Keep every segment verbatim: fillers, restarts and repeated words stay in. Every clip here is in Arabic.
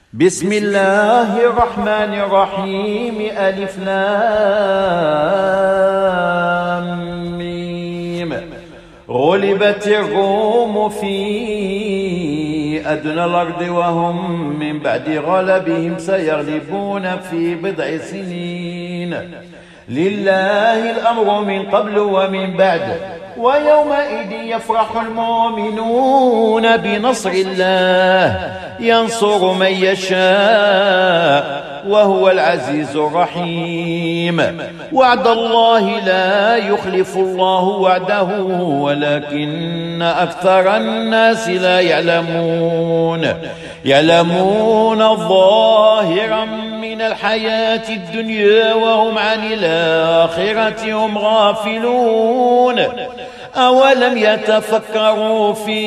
بسم الله الرحمن الرحيم. ألف لام ميم. غلبت الروم في أدنى الأرض وهم من بعد غلبهم سيغلبون في بضع سنين. لله الأمر من قبل ومن بعد. ويومئذ يفرح المؤمنون بنصر الله ينصر من يشاء وهو العزيز الرحيم. وعد الله لا يخلف الله وعده ولكن أكثر الناس لا يعلمون يعلمون ظاهرا من الحياة الدنيا وهم عن الآخرة هم غافلون. أولم يتفكروا في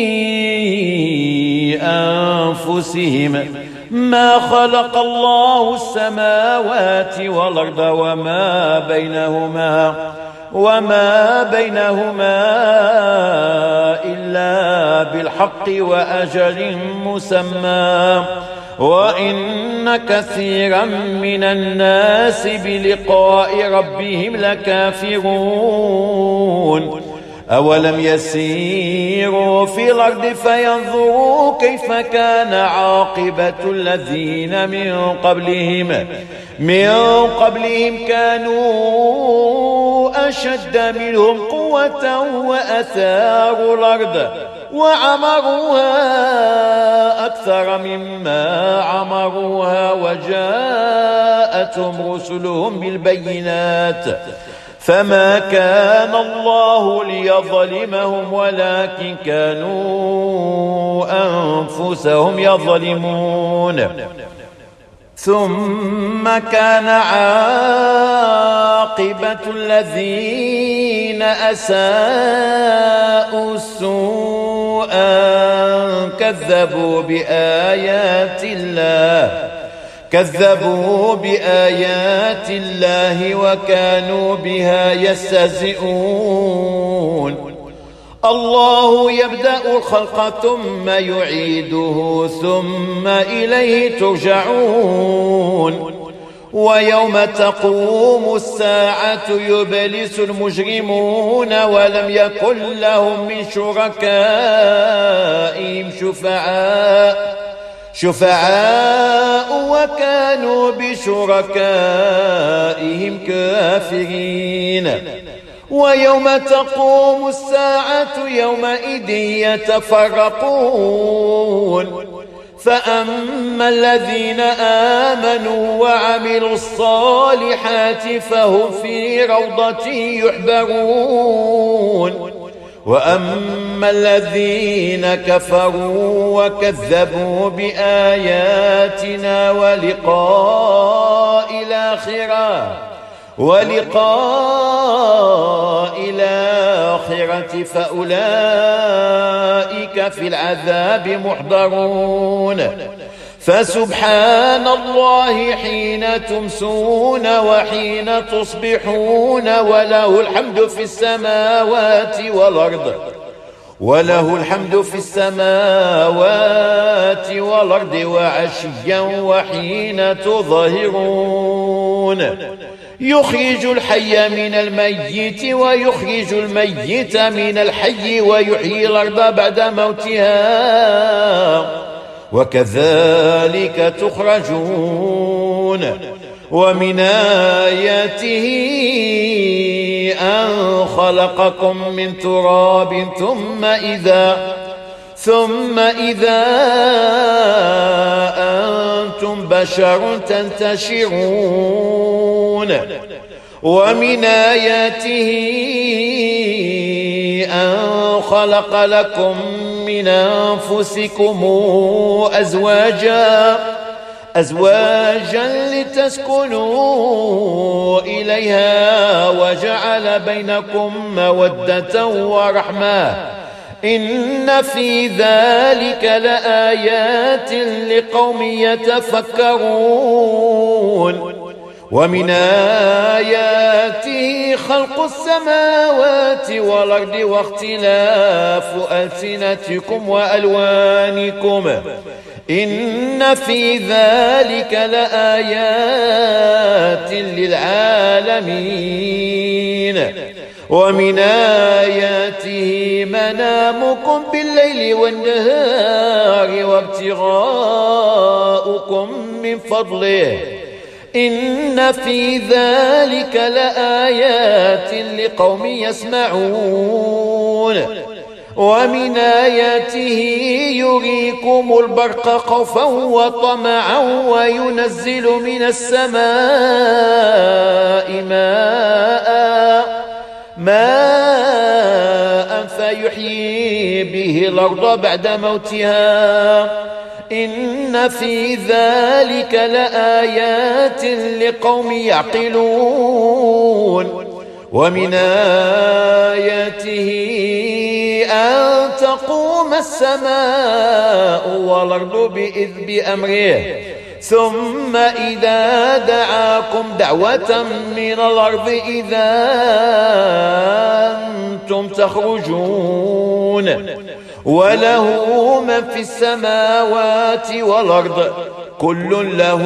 أنفسهم ما خلق الله السماوات والأرض وما بينهما وما بينهما إلا بالحق وأجل مسمى وإن كثيرا من الناس بلقاء ربهم لكافرون. أولم يسيروا في الأرض فينظروا كيف كان عاقبة الذين من قبلهم من قبلهم كانوا أشد منهم قوة وأثاروا الأرض وعمروها أكثر مما عمروها وجاءتهم رسلهم بالبينات فما كان الله ليظلمهم ولكن كانوا أنفسهم يظلمون. ثم كان عاقبة الذين أساءوا السوء كذبوا بآيات الله كذبوا بآيات الله وكانوا بها يستهزئون. الله يبدأ الخلق ثم يعيده ثم إليه ترجعون. ويوم تقوم الساعة يبلس المجرمون ولم يكن لهم من شركائهم شفعاء شفعاء وكانوا بشركائهم كافرين. ويوم تقوم الساعة يومئذ يتفرقون فأما الذين آمنوا وعملوا الصالحات فهم في روضة يحبرون. وأما الذين كفروا وكذبوا بآياتنا ولقاء الآخرة ولقاء الآخرة فأولئك في العذاب محضرون. فسبحان الله حين تمسون وحين تصبحون وله الحمد في السماوات والأرض وله الحمد في السماوات والأرض وعشيا وحين تظهرون. يخرج الحي من الميت ويخرج الميت من الحي ويحيي الأرض بعد موتها وكذلك تخرجون. ومن آياته أن خلقكم من تراب ثم إذا ثم إذا أنتم بشر تنتشرون. ومن آياته أن خلق لكم من أنفسكم أزواجا أزواجا لتسكنوا إليها وجعل بينكم مودة ورحمة إن في ذلك لآيات لقوم يتفكرون. ومن آياته خلق السماوات والأرض واختلاف ألسنتكم وألوانكم إن في ذلك لآيات للعالمين. ومن آياته منامكم بالليل والنهار وابتغاؤكم من فضله إن في ذلك لآيات لقوم يسمعون. ومن آياته يريكم البرق خوفا وطمعا وينزل من السماء ماء ماء فيحيي به الأرض بعد موتها إن في ذلك لآيات لقوم يعقلون. ومن آياته أن تقوم السماء والأرض بإذن بأمره ثم إذا دعاكم دعوة من الأرض إذا أنتم تخرجون. وله من في السماوات والأرض كل له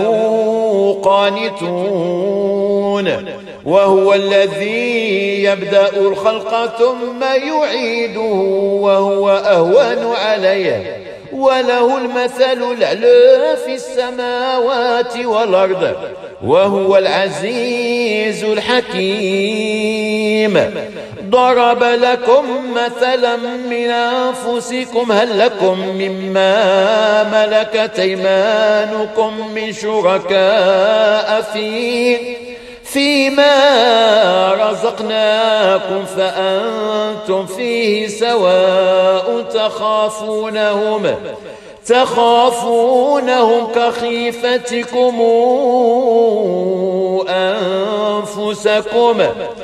قانتون. وهو الذي يبدأ الخلق ثم يعيده وهو أهون عليه وله المثل الأعلى في السماوات والأرض وهو العزيز الحكيم. ضرب لكم مثلا من أنفسكم هل لكم مما ملكت أيمانكم من شركاء فيه فيما رزقناكم فأنتم فيه سواء تخافونهم تخافونهم كخيفتكم أنفسكم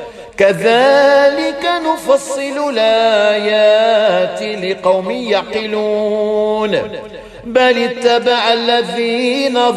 كذلك نفصل الآيات لقوم يعقلون. بل اتبع الذين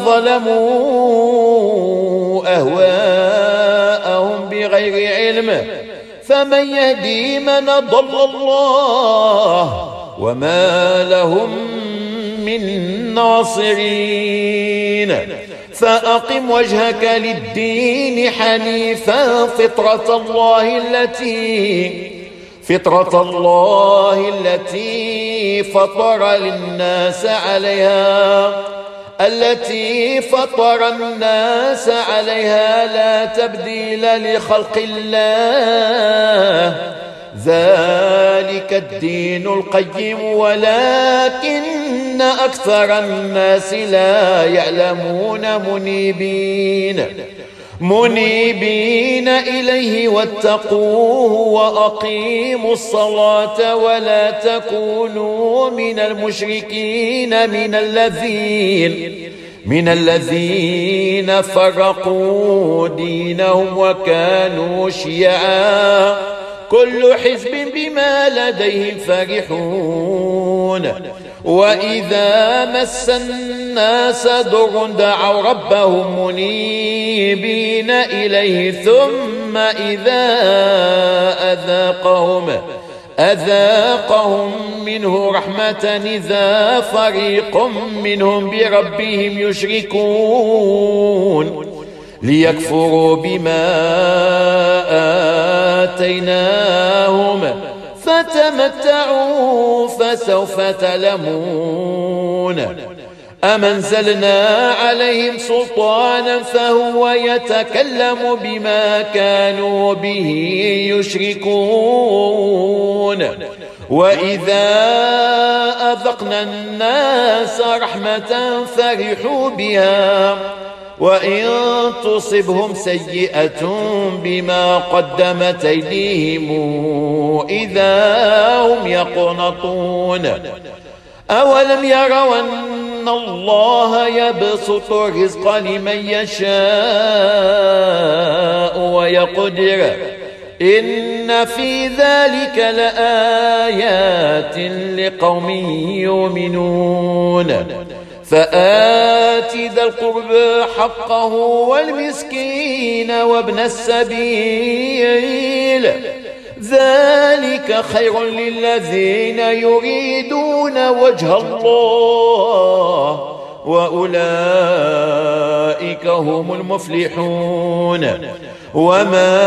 ظلموا أهواءهم بغير علم فمن يهدي من ضل الله وما لهم من ناصرين. فأقم وجهك للدين حنيفا فطرة الله التي فطرة الله التي فطر الناس عليها التي فطر الناس عليها لا تبديل لخلق الله ذلك الدين القيم ولكن أكثر الناس لا يعلمون. منيبين منيبين إليه واتقوه وأقيموا الصلاة ولا تكونوا من المشركين من الذين من الذين فرقوا دينهم وكانوا شيعا كل حزب بما لديهم فرحون. وإذا مس الناس ضر دعوا ربهم منيبين إليه ثم إذا أذاقهم أذاقهم منه رحمة إذا فريق منهم بربهم يشركون ليكفروا بما آتيناهم فتمتعوا فسوف تعلمون. أم أنزلنا عليهم سلطانا فهو يتكلم بما كانوا به يشركون. وإذا أذقنا الناس رحمة فرحوا بها وإن تصبهم سيئة بما قدمت أيديهم إذا هم يقنطون. أولم يروا أن الله يبسط الرزق لمن يشاء ويقدر إن في ذلك لآيات لقوم يؤمنون. فآت ذا القربى حقه والمسكين وابن السبيل ذلك خير للذين يريدون وجه الله وأولئك هم المفلحون. وما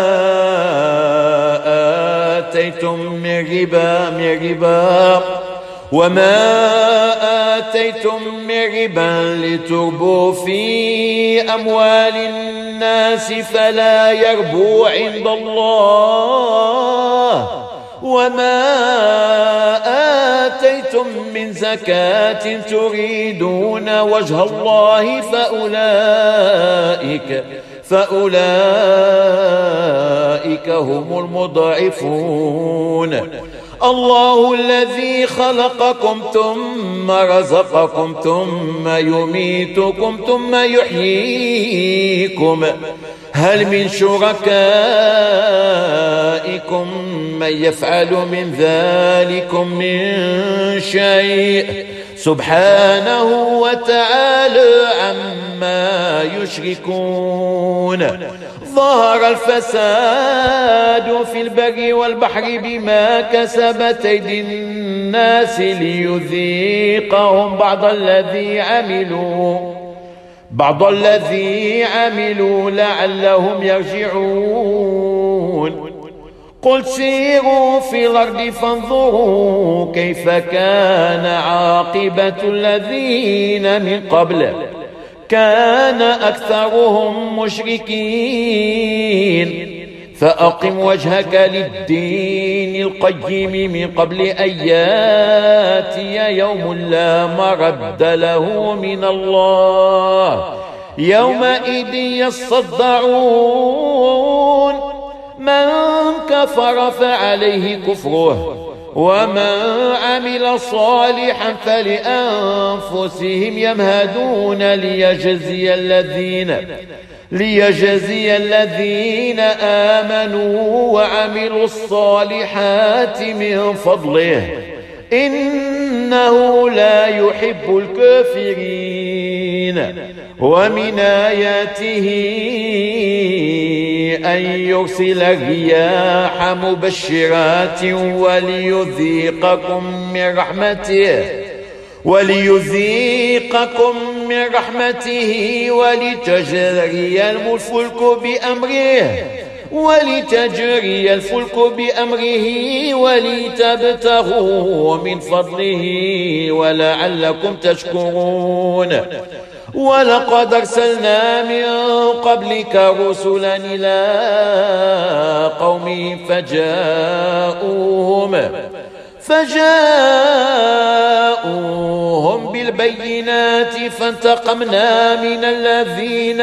آتيتم من ربا من ربا وما آتيتم من ربا لتربوا في أموال الناس فلا يربو عند الله. وما آتيتم من زكاة تريدون وجه الله فأولئك فأولئك هم المضاعفون. الله الذي خلقكم ثم رزقكم ثم يميتكم ثم يحييكم. هل من شركائكم من يفعل من ذلكم من شيء؟ سبحانه وتعالى عما يشركون. ظهر الفساد في البر والبحر بما كسبت أيدي الناس ليذيقهم بعض الذي عملوا بعض الذي عملوا لعلهم يرجعون. قل سيروا في الأرض فانظروا كيف كان عاقبة الذين من قبل كان أكثرهم مشركين. فأقم وجهك للدين القيم من قبل أن ياتي يوم لا مرد له من الله يومئذ يصدعون. من كفر فعليه كفره ومن عمل صالحا فلأنفسهم يمهدون ليجزي الذين ليجزي الذين آمنوا وعملوا الصالحات من فضله إنه لا يحب الكافرين. ومن آياته أن يرسل الرياح مبشرات وليذيقكم من رحمته وليذيقكم من رحمته ولتجري الفلك بأمره ولتجري الفلك بأمره ولتبتغوا من فضله ولعلكم تشكرون. ولقد أرسلنا من قبلك رسلا إلى قومهم فجاءوهم فجاءوهم بالبينات فانتقمنا من الذين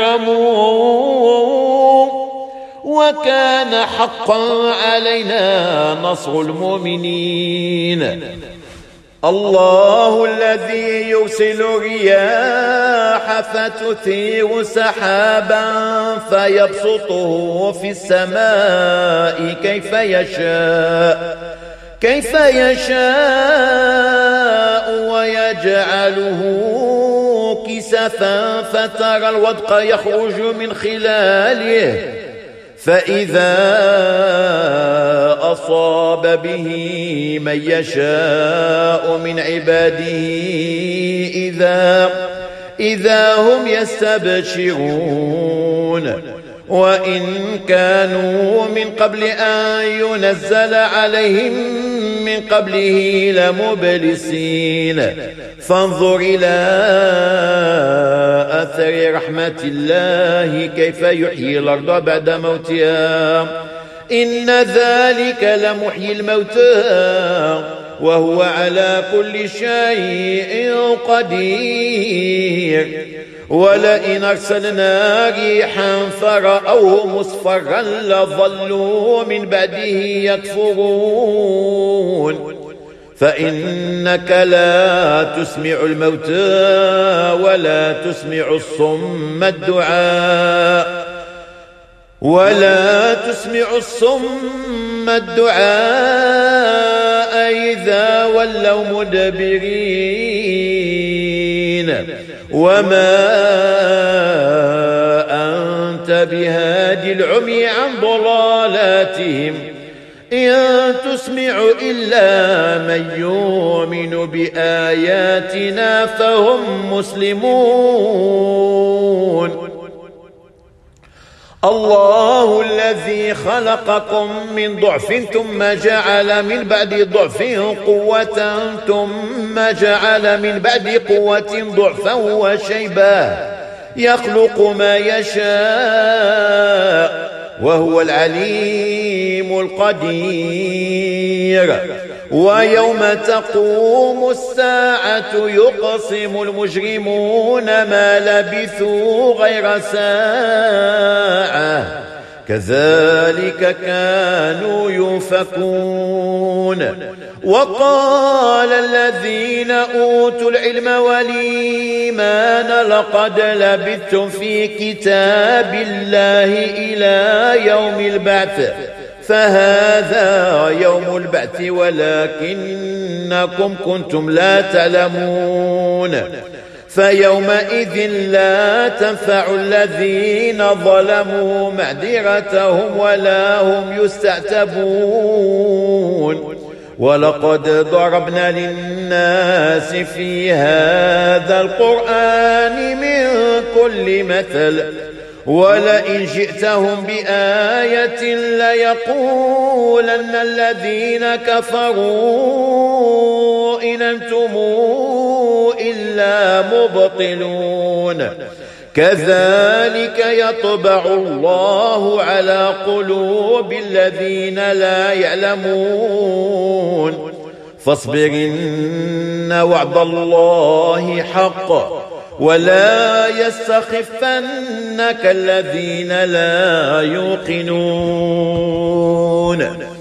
أجرموا وكان حقا علينا نصر المؤمنين. الله الذي يرسل الرياح فتثير سحابا فيبسطه في السماء كيف يشاء كيف يشاء ويجعله كسفا فترى الودق يخرج من خلاله فإذا أصاب به من يشاء من عباده إذا, إذا هم يستبشرون. وإن كانوا من قبل أن ينزل عليهم من قبله لمبلسين. فانظر إلى أثر رحمة الله كيف يحيي الأرض بعد موتها إن ذلك لمحيي الموتى وهو على كل شيء قدير. ولئن أرسلنا ريحا فرأوه مصفرا لظلوا من بعده يكفرون. فإنك لا تسمع الموتى ولا تسمع الصم الدعاء ولا تسمع الصم الدعاء إذا ولوا مدبرين. وما أنت بهادي العمي عن ضلالاتهم إن تسمع إلا من يؤمن بآياتنا فهم مسلمون. الله الذي خلقكم من ضعف ثم جعل من بعد ضعف قوة ثم جعل من بعد قوة ضعفا وشيبا يخلق ما يشاء وهو العليم القدير. ويوم تقوم الساعة يقسم المجرمون ما لبثوا غير ساعة كذلك كانوا يؤفكون. وقال الذين أوتوا العلم والإيمان لقد لبثتم في كتاب الله إلى يوم البعث فهذا يوم البعث ولكنكم كنتم لا تعلمون. فيومئذ لا تنفع الذين ظلموا معذرتهم ولا هم يستعتبون. ولقد ضربنا للناس في هذا القرآن من كل مثل ولئن جئتهم بآية ليقولن الذين كفروا إن أنتم إلا مبطلون. كذلك يطبع الله على قلوب الذين لا يعلمون. فاصبر إن وعد الله حق ولا يستخفنك الذين لا يوقنون.